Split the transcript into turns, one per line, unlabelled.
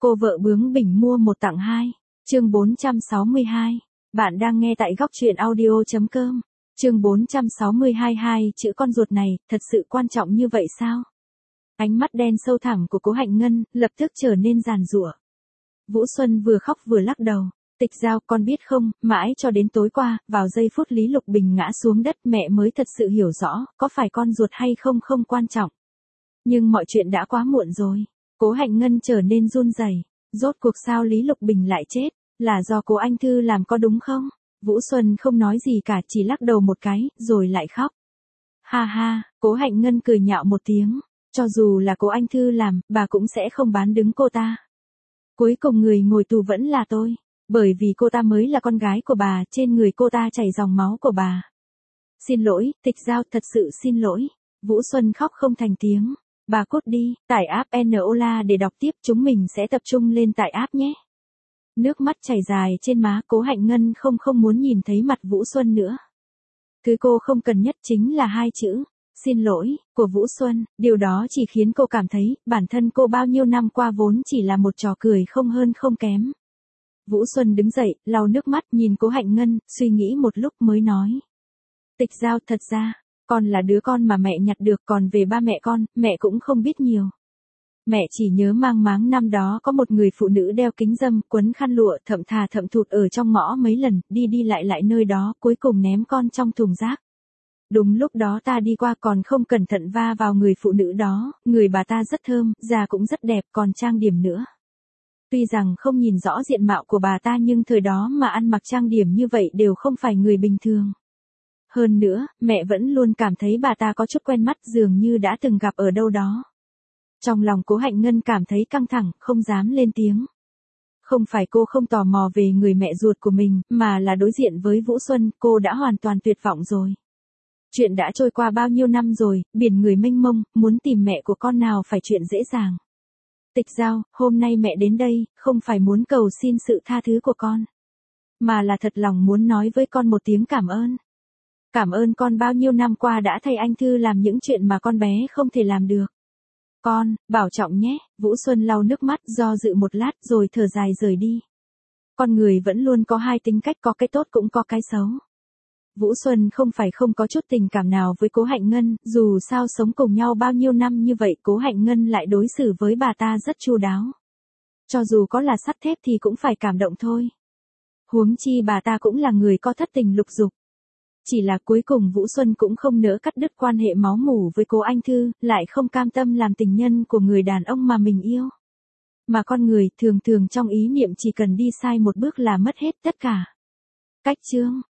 Cô vợ bướng bỉnh mua một tặng hai. Chương 462. Bạn đang nghe tại góc truyện audio.com. Chương 462 hai chữ con ruột này, thật sự quan trọng như vậy sao? Ánh mắt đen sâu thẳm của Cố Hạnh Ngân, lập tức trở nên giàn giụa. Vũ Xuân vừa khóc vừa lắc đầu. Tịch Giao, con biết không, mãi cho đến tối qua, vào giây phút Lý Lục Bình ngã xuống đất mẹ mới thật sự hiểu rõ, có phải con ruột hay không không quan trọng. Nhưng mọi chuyện đã quá muộn rồi. Cố Hạnh Ngân trở nên run rẩy. Rốt cuộc sao Lý Lục Bình lại chết? Là do Cố Anh Thư làm có đúng không? Vũ Xuân không nói gì cả, chỉ lắc đầu một cái, rồi lại khóc. Ha ha, Cố Hạnh Ngân cười nhạo một tiếng. Cho dù là Cố Anh Thư làm, bà cũng sẽ không bán đứng cô ta. Cuối cùng người ngồi tù vẫn là tôi. Bởi vì cô ta mới là con gái của bà, trên người cô ta chảy dòng máu của bà. Xin lỗi, Tịch Giao, thật sự xin lỗi. Vũ Xuân khóc không thành tiếng. Bà cút đi, tải app Enola để đọc tiếp, chúng mình sẽ tập trung lên tải app nhé. Nước mắt chảy dài trên má, Cố Hạnh Ngân không muốn nhìn thấy mặt Vũ Xuân nữa. Thứ cô không cần nhất chính là hai chữ, xin lỗi, của Vũ Xuân, điều đó chỉ khiến cô cảm thấy, bản thân cô bao nhiêu năm qua vốn chỉ là một trò cười không hơn không kém. Vũ Xuân đứng dậy, lau nước mắt nhìn Cố Hạnh Ngân, suy nghĩ một lúc mới nói. Tịch Giao, thật ra, con là đứa con mà mẹ nhặt được, còn về ba mẹ con, mẹ cũng không biết nhiều. Mẹ chỉ nhớ mang máng năm đó có một người phụ nữ đeo kính râm, quấn khăn lụa, thậm thà thậm thụt ở trong ngõ mấy lần, đi lại nơi đó, cuối cùng ném con trong thùng rác. Đúng lúc đó ta đi qua còn không cẩn thận va vào người phụ nữ đó, người bà ta rất thơm, da cũng rất đẹp, còn trang điểm nữa. Tuy rằng không nhìn rõ diện mạo của bà ta nhưng thời đó mà ăn mặc trang điểm như vậy đều không phải người bình thường. Hơn nữa, mẹ vẫn luôn cảm thấy bà ta có chút quen mắt, dường như đã từng gặp ở đâu đó. Trong lòng Cố Hạnh Ngân cảm thấy căng thẳng, không dám lên tiếng. Không phải cô không tò mò về người mẹ ruột của mình, mà là đối diện với Vũ Xuân, cô đã hoàn toàn tuyệt vọng rồi. Chuyện đã trôi qua bao nhiêu năm rồi, biển người mênh mông, muốn tìm mẹ của con nào phải chuyện dễ dàng. Tịch Giao, hôm nay mẹ đến đây, không phải muốn cầu xin sự tha thứ của con, mà là thật lòng muốn nói với con một tiếng cảm ơn. Cảm ơn con bao nhiêu năm qua đã thay anh Thư làm những chuyện mà con bé không thể làm được. Con, bảo trọng nhé. Vũ Xuân lau nước mắt, do dự một lát rồi thở dài rời đi. Con người vẫn luôn có hai tính cách, có cái tốt cũng có cái xấu. Vũ Xuân không phải không có chút tình cảm nào với Cố Hạnh Ngân, dù sao sống cùng nhau bao nhiêu năm như vậy Cố Hạnh Ngân lại đối xử với bà ta rất chu đáo. Cho dù có là sắt thép thì cũng phải cảm động thôi. Huống chi bà ta cũng là người có thất tình lục dục. Chỉ là cuối cùng Vũ Xuân cũng không nỡ cắt đứt quan hệ máu mủ với Cố Anh Thư, lại không cam tâm làm tình nhân của người đàn ông mà mình yêu. Mà con người thường trong ý niệm chỉ cần đi sai một bước là mất hết tất cả. Cách chương